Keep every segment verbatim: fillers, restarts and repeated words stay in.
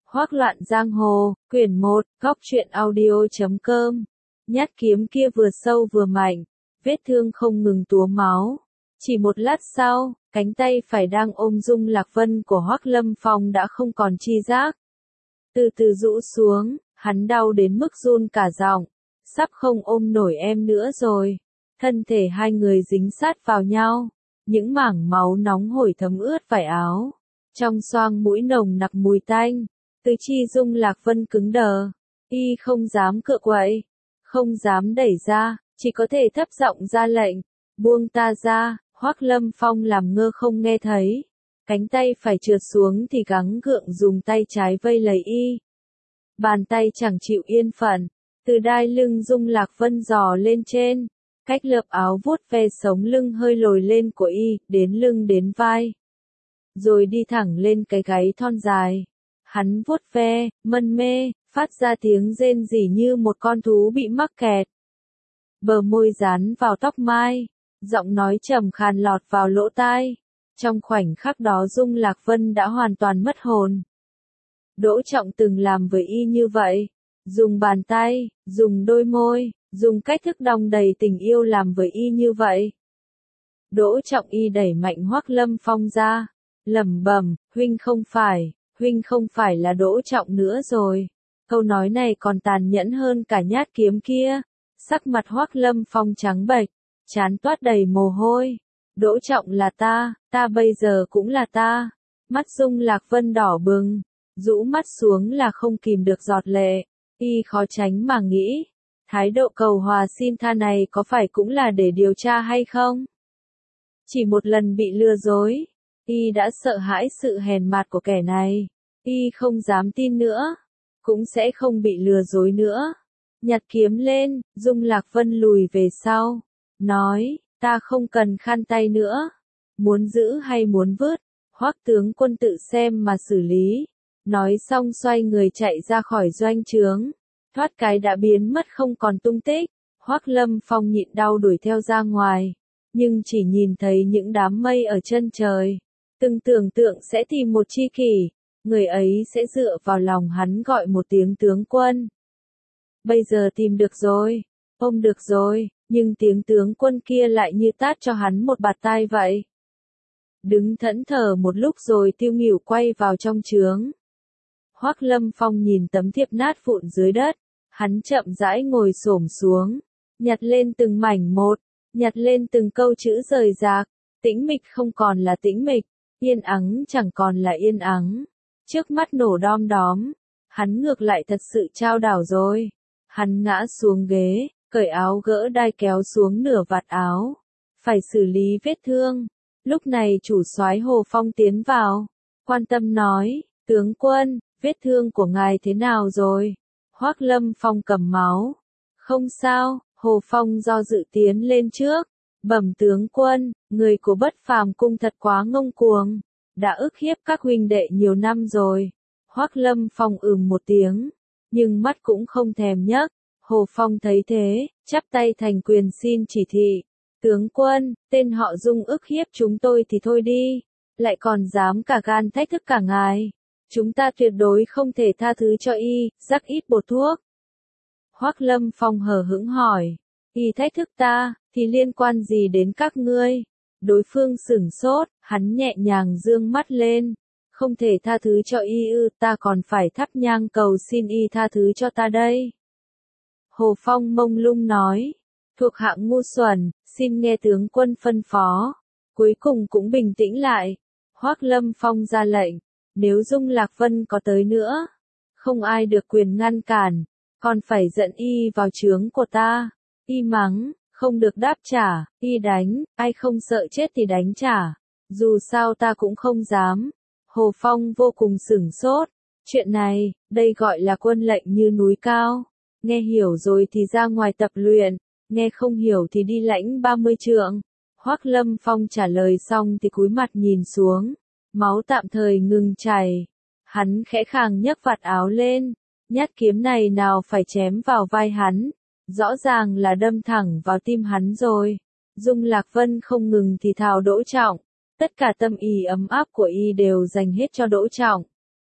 Hoác loạn giang hồ, quyển một, góc truyện audio chấm com. Nhát kiếm kia vừa sâu vừa mạnh, vết thương không ngừng túa máu. Chỉ một lát sau, cánh tay phải đang ôm Dung Lạc Vân của Hoác Lâm Phong đã không còn chi giác. Từ từ rũ xuống, hắn đau đến mức run cả giọng, sắp không ôm nổi em nữa rồi. Thân thể hai người dính sát vào nhau, những mảng máu nóng hổi thấm ướt vải áo. Trong xoang mũi nồng nặc mùi tanh, tứ chi Dung Lạc Vân cứng đờ, y không dám cựa quậy, không dám đẩy ra, chỉ có thể thấp giọng ra lệnh, buông ta ra. Hoác Lâm Phong làm ngơ không nghe thấy, cánh tay phải trượt xuống thì gắng gượng dùng tay trái vây lấy y. Bàn tay chẳng chịu yên phận, từ đai lưng Dung Lạc Vân dò lên trên, cách lớp áo vuốt ve sống lưng hơi lồi lên của y, đến lưng đến vai, rồi đi thẳng lên cái gáy thon dài. Hắn vuốt ve, mân mê, phát ra tiếng rên rỉ như một con thú bị mắc kẹt. Bờ môi dán vào tóc mai, giọng nói trầm khàn lọt vào lỗ tai. Trong khoảnh khắc đó Dung Lạc Vân đã hoàn toàn mất hồn. Đỗ Trọng từng làm với y như vậy, dùng bàn tay, dùng đôi môi, dùng cách thức đong đầy tình yêu làm với y như vậy. Đỗ Trọng y đẩy mạnh Hoác Lâm Phong ra, lẩm bẩm, huynh không phải, huynh không phải là Đỗ Trọng nữa rồi. Câu nói này còn tàn nhẫn hơn cả nhát kiếm kia. Sắc mặt Hoác Lâm Phong trắng bệch, trán toát đầy mồ hôi. Đỗ Trọng là ta, ta bây giờ cũng là ta. Mắt Dung Lạc Vân đỏ bừng, rũ mắt xuống là không kìm được giọt lệ. Y khó tránh mà nghĩ, thái độ cầu hòa xin tha này có phải cũng là để điều tra hay không? Chỉ một lần bị lừa dối, y đã sợ hãi sự hèn mạt của kẻ này. Y không dám tin nữa, cũng sẽ không bị lừa dối nữa. Nhặt kiếm lên, Dung Lạc Vân lùi về sau, nói, ta không cần khăn tay nữa, muốn giữ hay muốn vứt, Hoác tướng quân tự xem mà xử lý. Nói xong xoay người chạy ra khỏi doanh trướng, thoát cái đã biến mất không còn tung tích. Hoác Lâm Phong nhịn đau đuổi theo ra ngoài, nhưng chỉ nhìn thấy những đám mây ở chân trời. Từng tưởng tượng sẽ tìm một tri kỷ, người ấy sẽ dựa vào lòng hắn gọi một tiếng tướng quân. Bây giờ tìm được rồi, ôm được rồi, nhưng tiếng tướng quân kia lại như tát cho hắn một bạt tai vậy. Đứng thẫn thờ một lúc rồi tiêu nghỉu quay vào trong trướng. Hoác Lâm Phong nhìn tấm thiệp nát vụn dưới đất, hắn chậm rãi ngồi xổm xuống, nhặt lên từng mảnh một, nhặt lên từng câu chữ rời rạc. Tĩnh mịch không còn là tĩnh mịch, yên ắng chẳng còn là yên ắng. Trước mắt nổ đom đóm, hắn ngược lại thật sự chao đảo rồi. Hắn ngã xuống ghế, cởi áo gỡ đai kéo xuống nửa vạt áo, phải xử lý vết thương. Lúc này chủ soái Hồ Phong tiến vào, quan tâm nói, tướng quân, vết thương của ngài thế nào rồi? Hoác Lâm Phong cầm máu. Không sao, Hồ Phong do dự tiến lên trước, bẩm tướng quân, người của Bất Phàm cung thật quá ngông cuồng, đã ức hiếp các huynh đệ nhiều năm rồi. Hoác Lâm Phong ừm một tiếng, nhưng mắt cũng không thèm nhấc. Hồ Phong thấy thế, chắp tay thành quyền xin chỉ thị. Tướng quân, tên họ Dung ức hiếp chúng tôi thì thôi đi, lại còn dám cả gan thách thức cả ngài. Chúng ta tuyệt đối không thể tha thứ cho y, rắc ít bột thuốc. Hoác Lâm Phong hờ hững hỏi, y thách thức ta, thì liên quan gì đến các ngươi? Đối phương sửng sốt, hắn nhẹ nhàng dương mắt lên. Không thể tha thứ cho y ư, ta còn phải thắp nhang cầu xin y tha thứ cho ta đây. Hồ Phong mông lung nói, thuộc hạng ngu xuẩn, xin nghe tướng quân phân phó. Cuối cùng cũng bình tĩnh lại. Hoác Lâm Phong ra lệnh, nếu Dung Lạc Vân có tới nữa, không ai được quyền ngăn cản, còn phải dẫn y vào trướng của ta. Y mắng, không được đáp trả, y đánh, ai không sợ chết thì đánh trả. Dù sao ta cũng không dám. Hồ Phong vô cùng sửng sốt. Chuyện này, đây gọi là quân lệnh như núi cao. Nghe hiểu rồi thì ra ngoài tập luyện, nghe không hiểu thì đi lãnh ba mươi trượng. Hoác Lâm Phong trả lời xong thì cúi mặt nhìn xuống, máu tạm thời ngừng chảy. Hắn khẽ khàng nhấc vạt áo lên, nhát kiếm này nào phải chém vào vai hắn, rõ ràng là đâm thẳng vào tim hắn rồi. Dung Lạc Vân không ngừng thì thào Đỗ Trọng, tất cả tâm ý ấm áp của y đều dành hết cho Đỗ Trọng.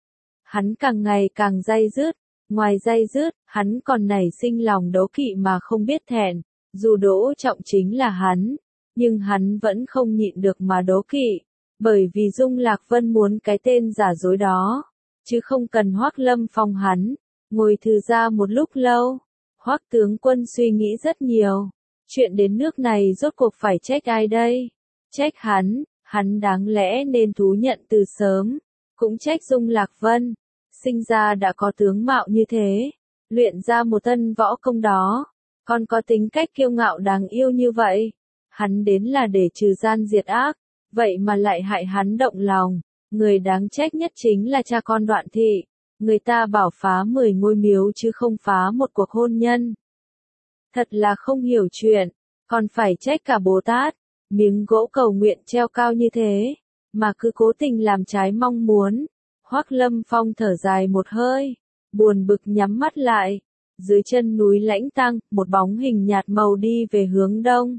Hắn càng ngày càng day dứt, ngoài day dứt, hắn còn nảy sinh lòng đố kỵ mà không biết thẹn, dù Đỗ Trọng chính là hắn, nhưng hắn vẫn không nhịn được mà đố kỵ, bởi vì Dung Lạc Vân muốn cái tên giả dối đó, chứ không cần Hoắc Lâm Phong hắn. Ngồi thư ra một lúc lâu, Hoắc tướng quân suy nghĩ rất nhiều, chuyện đến nước này rốt cuộc phải trách ai đây? Trách hắn, hắn đáng lẽ nên thú nhận từ sớm, cũng trách Dung Lạc Vân, sinh ra đã có tướng mạo như thế, luyện ra một thân võ công đó, còn có tính cách kiêu ngạo đáng yêu như vậy, hắn đến là để trừ gian diệt ác, vậy mà lại hại hắn động lòng, người đáng trách nhất chính là cha con Đoạn Thị, người ta bảo phá mười ngôi miếu chứ không phá một cuộc hôn nhân. Thật là không hiểu chuyện, còn phải trách cả Bồ Tát, miếng gỗ cầu nguyện treo cao như thế, mà cứ cố tình làm trái mong muốn. Hoắc Lâm Phong thở dài một hơi, buồn bực nhắm mắt lại, dưới chân núi Lãnh Tăng, một bóng hình nhạt màu đi về hướng đông.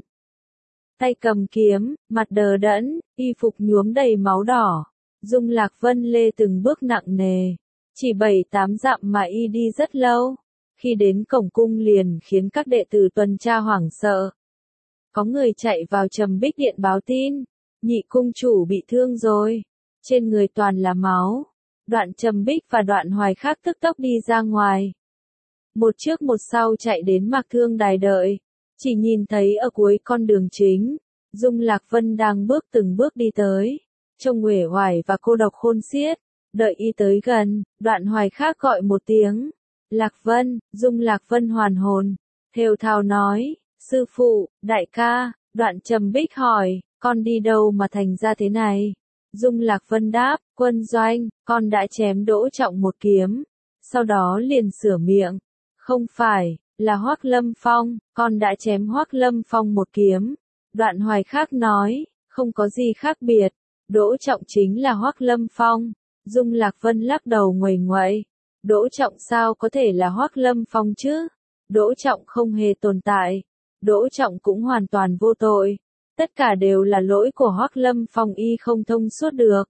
Tay cầm kiếm, mặt đờ đẫn, y phục nhuốm đầy máu đỏ, Dung Lạc Vân lê từng bước nặng nề, chỉ bảy tám dặm mà y đi rất lâu, khi đến cổng cung liền khiến các đệ tử tuần tra hoảng sợ. Có người chạy vào Trầm Bích Điện báo tin, nhị cung chủ bị thương rồi, trên người toàn là máu. Đoạn Trầm Bích và Đoạn Hoài Khắc tức tốc đi ra ngoài. Một trước một sau chạy đến Mạc Thương Đài đợi, chỉ nhìn thấy ở cuối con đường chính, Dung Lạc Vân đang bước từng bước đi tới, trông uể oải và cô độc khôn xiết. Đợi y tới gần, Đoạn Hoài Khắc gọi một tiếng, Lạc Vân. Dung Lạc Vân hoàn hồn, thều thào nói, sư phụ, đại ca. Đoạn Trầm Bích hỏi, con đi đâu mà thành ra thế này? Dung Lạc Vân đáp, quân doanh, con đã chém Đỗ Trọng một kiếm, sau đó liền sửa miệng, không phải, là Hoắc Lâm Phong, con đã chém Hoắc Lâm Phong một kiếm. Đoạn Hoài Khắc nói, không có gì khác biệt, Đỗ Trọng chính là Hoắc Lâm Phong. Dung Lạc Vân lắc đầu nguầy nguậy, Đỗ Trọng sao có thể là Hoắc Lâm Phong chứ? Đỗ Trọng không hề tồn tại, Đỗ Trọng cũng hoàn toàn vô tội. Tất cả đều là lỗi của Hoắc Lâm Phong, y không thông suốt được.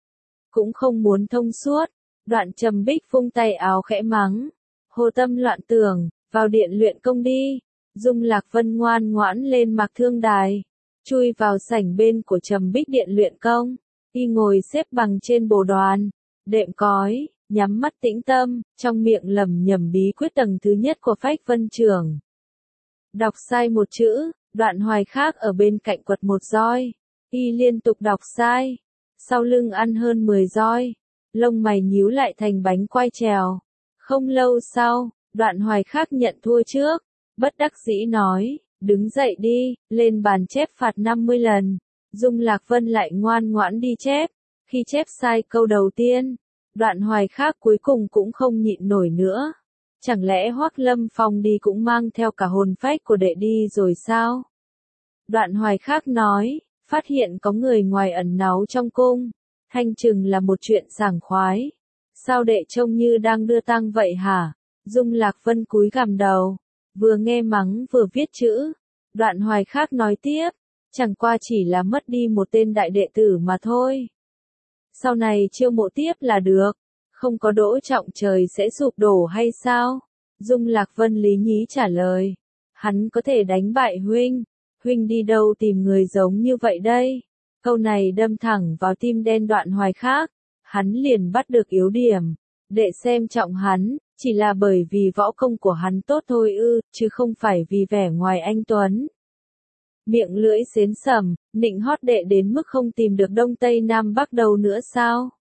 Cũng không muốn thông suốt, Đoạn Trầm Bích vung tay áo khẽ mắng, hồ tâm loạn tưởng, vào điện luyện công đi. Dung Lạc Vân ngoan ngoãn lên Mạc Thương Đài, chui vào sảnh bên của Trầm Bích Điện luyện công, y ngồi xếp bằng trên bồ đoàn, đệm cói, nhắm mắt tĩnh tâm, trong miệng lẩm nhẩm bí quyết tầng thứ nhất của Phách Vân Trưởng. Đọc sai một chữ, Đoạn Hoài Khắc ở bên cạnh quật một roi, y liên tục đọc sai, sau lưng ăn hơn mười roi, lông mày nhíu lại thành bánh quai trèo. Không lâu sau, Đoạn Hoài Khắc nhận thua trước, bất đắc dĩ nói, đứng dậy đi, lên bàn chép phạt năm mươi lần. Dung Lạc Vân lại ngoan ngoãn đi chép, khi chép sai câu đầu tiên, Đoạn Hoài Khắc cuối cùng cũng không nhịn nổi nữa. Chẳng lẽ Hoắc Lâm Phong đi cũng mang theo cả hồn phách của đệ đi rồi sao? Đoạn Hoài Khắc nói, phát hiện có người ngoài ẩn náu trong cung, thanh chừng là một chuyện sảng khoái. Sao đệ trông như đang đưa tang vậy hả? Dung Lạc Vân cúi gằm đầu, vừa nghe mắng vừa viết chữ. Đoạn Hoài Khắc nói tiếp, chẳng qua chỉ là mất đi một tên đại đệ tử mà thôi. Sau này chiêu mộ tiếp là được, không có Đỗ Trọng trời sẽ sụp đổ hay sao? Dung Lạc Vân lý nhí trả lời, hắn có thể đánh bại huynh, huynh đi đâu tìm người giống như vậy đây? Câu này đâm thẳng vào tim đen Đoạn Hoài Khắc, hắn liền bắt được yếu điểm, đệ xem trọng hắn, chỉ là bởi vì võ công của hắn tốt thôi ư, chứ không phải vì vẻ ngoài anh tuấn. Miệng lưỡi xến sẩm, nịnh hót đệ đến mức không tìm được Đông Tây Nam Bắc đâu nữa sao?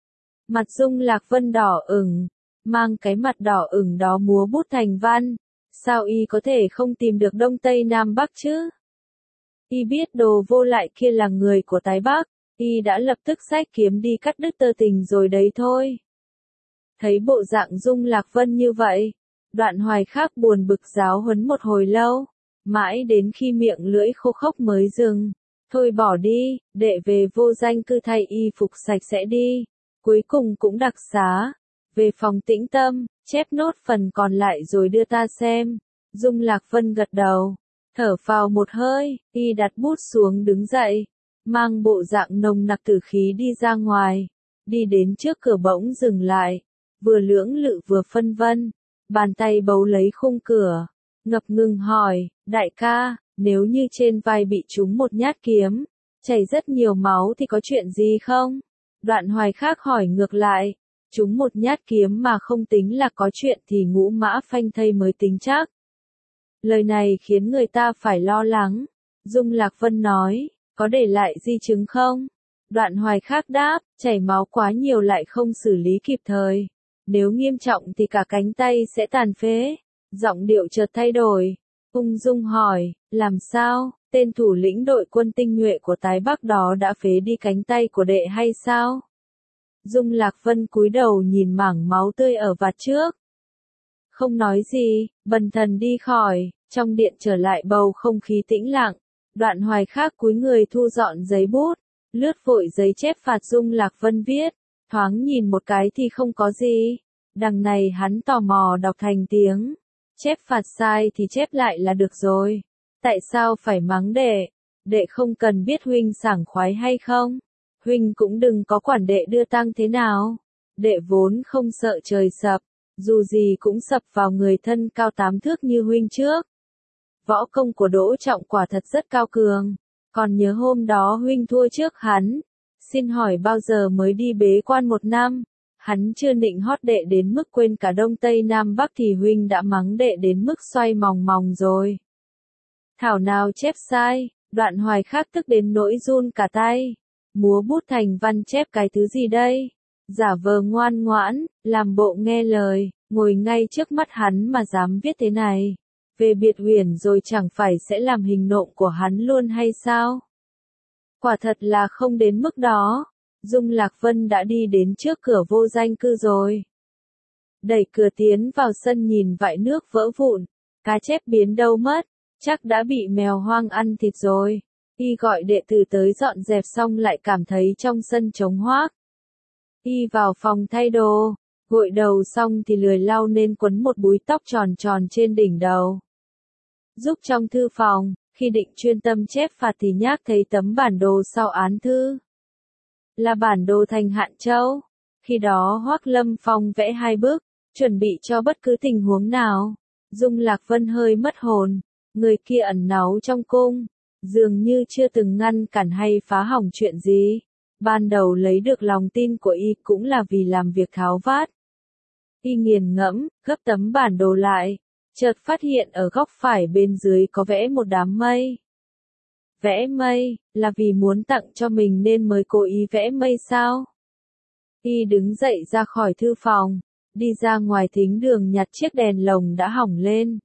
Mặt Dung Lạc Vân đỏ ửng, mang cái mặt đỏ ửng đó múa bút thành văn, sao y có thể không tìm được Đông Tây Nam Bắc chứ? Y biết đồ vô lại kia là người của Tái Bắc, y đã lập tức xách kiếm đi cắt đứt tơ tình rồi đấy thôi. Thấy bộ dạng Dung Lạc Vân như vậy, Đoạn Hoài Khắc buồn bực giáo huấn một hồi lâu, mãi đến khi miệng lưỡi khô khốc mới dừng. Thôi bỏ đi, đệ về Vô Danh Cư thay y phục sạch sẽ đi. Cuối cùng cũng đặc xá, về phòng tĩnh tâm, chép nốt phần còn lại rồi đưa ta xem. Dung Lạc Vân gật đầu, thở phào một hơi, y đặt bút xuống đứng dậy, mang bộ dạng nồng nặc tử khí đi ra ngoài, đi đến trước cửa bỗng dừng lại, vừa lưỡng lự vừa phân vân, bàn tay bấu lấy khung cửa, ngập ngừng hỏi, đại ca, nếu như trên vai bị trúng một nhát kiếm, chảy rất nhiều máu thì có chuyện gì không? Đoạn Hoài khác hỏi ngược lại, trúng một nhát kiếm mà không tính là có chuyện thì ngũ mã phanh thây mới tính chắc. Lời này khiến người ta phải lo lắng. Dung Lạc Vân nói, có để lại di chứng không? Đoạn Hoài khác đáp, chảy máu quá nhiều lại không xử lý kịp thời. Nếu nghiêm trọng thì cả cánh tay sẽ tàn phế. Giọng điệu chợt thay đổi. Ung dung hỏi, làm sao, tên thủ lĩnh đội quân tinh nhuệ của Tái Bắc đó đã phế đi cánh tay của đệ hay sao? Dung Lạc Vân cúi đầu nhìn mảng máu tươi ở vạt trước. Không nói gì, bần thần đi khỏi, trong điện trở lại bầu không khí tĩnh lặng. Đoạn Hoài khác cúi người thu dọn giấy bút, lướt vội giấy chép phạt Dung Lạc Vân viết, thoáng nhìn một cái thì không có gì. Đằng này hắn tò mò đọc thành tiếng. Chép phạt sai thì chép lại là được rồi. Tại sao phải mắng đệ? Đệ không cần biết huynh sảng khoái hay không? Huynh cũng đừng có quản đệ đưa tang thế nào. Đệ vốn không sợ trời sập, dù gì cũng sập vào người thân cao tám thước như huynh trước. Võ công của Đỗ Trọng quả thật rất cao cường. Còn nhớ hôm đó huynh thua trước hắn. Xin hỏi bao giờ mới đi bế quan một năm? Hắn chưa nịnh hót đệ đến mức quên cả Đông Tây Nam Bắc thì huynh đã mắng đệ đến mức xoay mòng mòng rồi. Thảo nào chép sai, Đoạn Hoài khác tức đến nỗi run cả tay. Múa bút thành văn chép cái thứ gì đây? Giả vờ ngoan ngoãn, làm bộ nghe lời, ngồi ngay trước mắt hắn mà dám viết thế này. Về biệt huyền rồi chẳng phải sẽ làm hình nộm của hắn luôn hay sao? Quả thật là không đến mức đó. Dung Lạc Vân đã đi đến trước cửa vô danh cư rồi. Đẩy cửa tiến vào sân nhìn vại nước vỡ vụn, cá chép biến đâu mất, chắc đã bị mèo hoang ăn thịt rồi. Y gọi đệ tử tới dọn dẹp xong lại cảm thấy trong sân trống hoác. Y vào phòng thay đồ, gội đầu xong thì lười lau nên quấn một búi tóc tròn tròn trên đỉnh đầu. Giúp trong thư phòng, khi định chuyên tâm chép phạt thì nhác thấy tấm bản đồ sau án thư. Là bản đồ thành Hạn Châu. Khi đó Hoắc Lâm Phong vẽ hai bức, chuẩn bị cho bất cứ tình huống nào. Dung Lạc Vân hơi mất hồn, người kia ẩn náu trong cung, dường như chưa từng ngăn cản hay phá hỏng chuyện gì. Ban đầu lấy được lòng tin của y cũng là vì làm việc tháo vát. Y nghiền ngẫm, gấp tấm bản đồ lại, chợt phát hiện ở góc phải bên dưới có vẽ một đám mây. Vẽ mây, là vì muốn tặng cho mình nên mới cố ý vẽ mây sao? Y đứng dậy ra khỏi thư phòng, đi ra ngoài thính đường nhặt chiếc đèn lồng đã hỏng lên.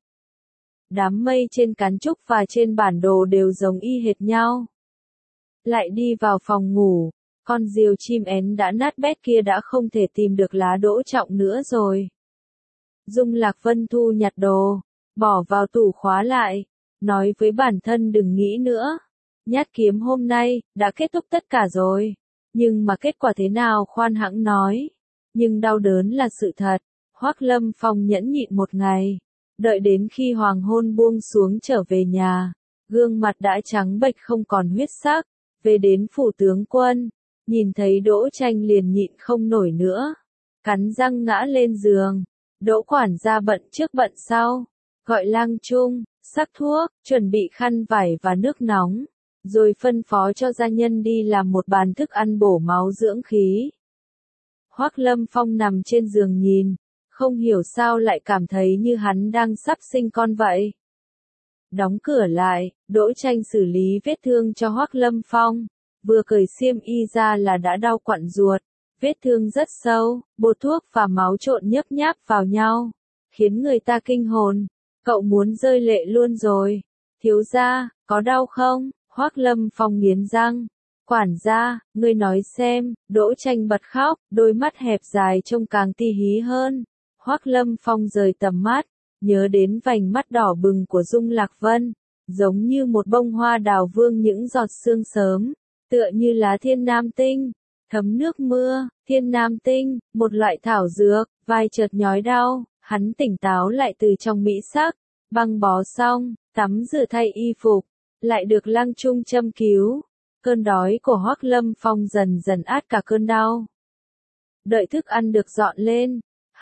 Đám mây trên cán trúc và trên bản đồ đều giống y hệt nhau. Lại đi vào phòng ngủ, con diều chim én đã nát bét kia đã không thể tìm được lá Đỗ Trọng nữa rồi. Dung Lạc Vân thu nhặt đồ, bỏ vào tủ khóa lại, nói với bản thân đừng nghĩ nữa. Nhát kiếm hôm nay, đã kết thúc tất cả rồi. Nhưng mà kết quả thế nào khoan hãng nói. Nhưng đau đớn là sự thật. Hoắc Lâm Phong nhẫn nhịn một ngày. Đợi đến khi hoàng hôn buông xuống trở về nhà. Gương mặt đã trắng bệch không còn huyết sắc. Về đến phủ tướng quân. Nhìn thấy Đỗ Tranh liền nhịn không nổi nữa. Cắn răng ngã lên giường. Đỗ quản gia bận trước bận sau. Gọi lang trung, sắc thuốc, chuẩn bị khăn vải và nước nóng. Rồi phân phó cho gia nhân đi làm một bàn thức ăn bổ máu dưỡng khí. Hoắc Lâm Phong nằm trên giường nhìn, không hiểu sao lại cảm thấy như hắn đang sắp sinh con vậy. Đóng cửa lại, Đỗ Tranh xử lý vết thương cho Hoắc Lâm Phong, vừa cởi xiêm y ra là đã đau quặn ruột, vết thương rất sâu, bột thuốc và máu trộn nhấp nháp vào nhau, khiến người ta kinh hồn. Cậu muốn rơi lệ luôn rồi. Thiếu gia, có đau không? Hoắc Lâm Phong nghiến răng. Quản gia, ngươi nói xem. Đỗ Tranh bật khóc, đôi mắt hẹp dài trông càng ti hí hơn. Hoắc Lâm Phong rời tầm mắt, nhớ đến vành mắt đỏ bừng của Dung Lạc Vân, giống như một bông hoa đào vương những giọt sương sớm, tựa như lá thiên nam tinh, thấm nước mưa. Thiên nam tinh, một loại thảo dược, vai chợt nhói đau, hắn tỉnh táo lại từ trong mỹ sắc, băng bó xong, tắm rửa thay y phục, lại được Lăng Trung châm cứu. Cơn đói của Hoắc Lâm Phong dần dần át cả cơn đau. Đợi thức ăn được dọn lên,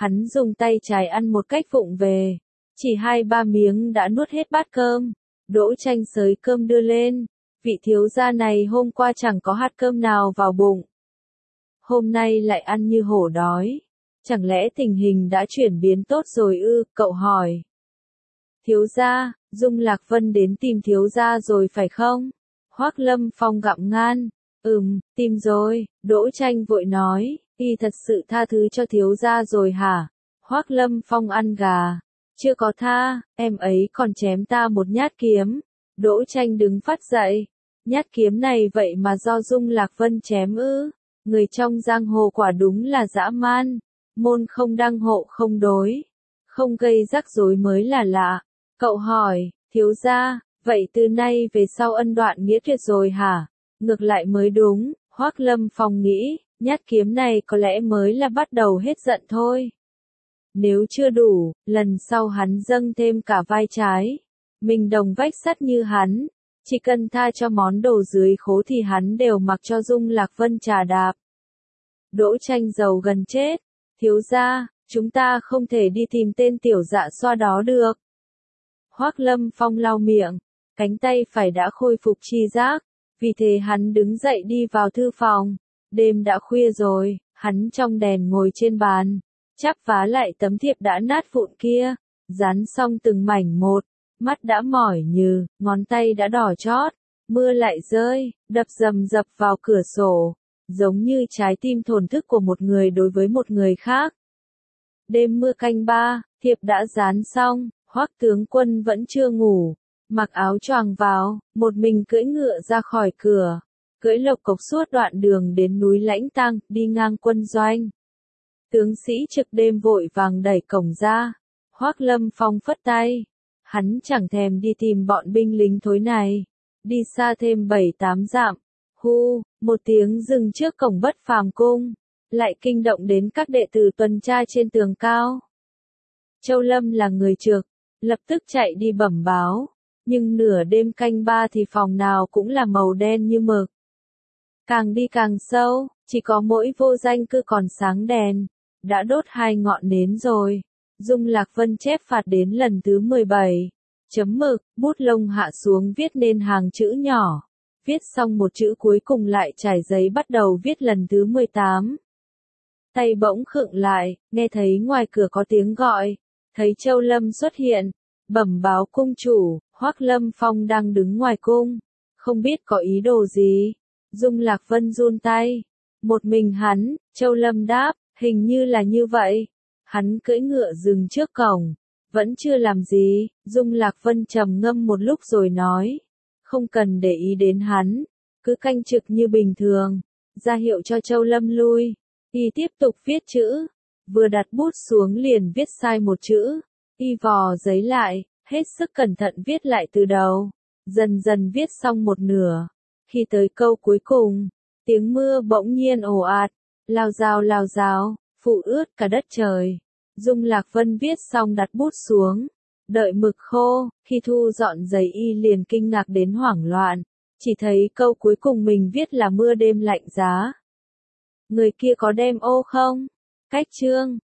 Hắn dùng tay trái ăn một cách vụng về. Chỉ hai ba miếng đã nuốt hết bát cơm. Đỗ Tranh xới cơm đưa lên. Vị thiếu gia này hôm qua chẳng có hạt cơm nào vào bụng. Hôm nay lại ăn như hổ đói. Chẳng lẽ tình hình đã chuyển biến tốt rồi ư? Cậu hỏi. Thiếu gia, Dung Lạc Vân đến tìm thiếu gia rồi phải không? Hoác Lâm Phong gặm ngan. Ừm, tìm rồi. Đỗ Tranh vội nói. Y thật sự tha thứ cho thiếu gia rồi hả? Hoác Lâm Phong ăn gà. Chưa có tha, em ấy còn chém ta một nhát kiếm. Đỗ Tranh đứng phát dậy. Nhát kiếm này vậy mà do Dung Lạc Vân chém ư? Người trong giang hồ quả đúng là dã man. Môn không đăng hộ không đối. Không gây rắc rối mới là lạ. Cậu hỏi, thiếu gia, vậy từ nay về sau ân đoạn nghĩa tuyệt rồi hả? Ngược lại mới đúng, Hoác Lâm Phong nghĩ, nhát kiếm này có lẽ mới là bắt đầu hết giận thôi. Nếu chưa đủ, lần sau hắn dâng thêm cả vai trái. Mình đồng vách sắt như hắn. Chỉ cần tha cho món đồ dưới khố thì hắn đều mặc cho Dung Lạc Vân trà đạp. Đỗ Tranh giàu gần chết. Thiếu gia, chúng ta không thể đi tìm tên tiểu dạ xoa đó được. Hoác Lâm Phong lau miệng. Cánh tay phải đã khôi phục chi giác. Vì thế hắn đứng dậy đi vào thư phòng. Đêm đã khuya rồi, hắn trong đèn ngồi trên bàn. Chắp vá lại tấm thiệp đã nát vụn kia. Dán xong từng mảnh một. Mắt đã mỏi nhừ, ngón tay đã đỏ chót. Mưa lại rơi, đập rầm rập vào cửa sổ. Giống như trái tim thổn thức của một người đối với một người khác. Đêm mưa canh ba, thiệp đã dán xong, Hoắc tướng quân vẫn chưa ngủ. Mặc áo choàng vào, một mình cưỡi ngựa ra khỏi cửa. Cưỡi lộc cộc suốt đoạn đường đến núi Lãnh Tăng, đi ngang quân doanh. Tướng sĩ trực đêm vội vàng đẩy cổng ra. Hoác Lâm Phong phất tay. Hắn chẳng thèm đi tìm bọn binh lính thối này. Đi xa thêm bảy tám dặm. Hu, một tiếng dừng trước cổng Bất Phàm cung. Lại kinh động đến các đệ tử tuần tra trên tường cao. Châu Lâm là người trực. Lập tức chạy đi bẩm báo. Nhưng nửa đêm canh ba thì phòng nào cũng là màu đen như mực. Càng đi càng sâu, chỉ có mỗi Vô Danh Cư còn sáng đèn. Đã đốt hai ngọn nến rồi. Dung Lạc Vân chép phạt đến lần thứ mười bảy. Chấm mực, bút lông hạ xuống viết nên hàng chữ nhỏ. Viết xong một chữ cuối cùng lại trải giấy bắt đầu viết lần thứ mười tám. Tay bỗng khựng lại, nghe thấy ngoài cửa có tiếng gọi. Thấy Châu Lâm xuất hiện. Bẩm báo cung chủ, Hoác Lâm Phong đang đứng ngoài cung. Không biết có ý đồ gì. Dung Lạc Vân run tay. Một mình hắn, Châu Lâm đáp, hình như là như vậy. Hắn cưỡi ngựa dừng trước cổng. Vẫn chưa làm gì, Dung Lạc Vân trầm ngâm một lúc rồi nói. Không cần để ý đến hắn. Cứ canh trực như bình thường. Ra hiệu cho Châu Lâm lui. Y tiếp tục viết chữ. Vừa đặt bút xuống liền viết sai một chữ. Y vò giấy lại, hết sức cẩn thận viết lại từ đầu. Dần dần viết xong một nửa. Khi tới câu cuối cùng, tiếng mưa bỗng nhiên ồ ạt. Lao dao lao dao, phủ ướt cả đất trời. Dung Lạc Vân viết xong đặt bút xuống. Đợi mực khô, khi thu dọn giấy y liền kinh ngạc đến hoảng loạn. Chỉ thấy câu cuối cùng mình viết là mưa đêm lạnh giá. Người kia có đem ô không? Cách chương.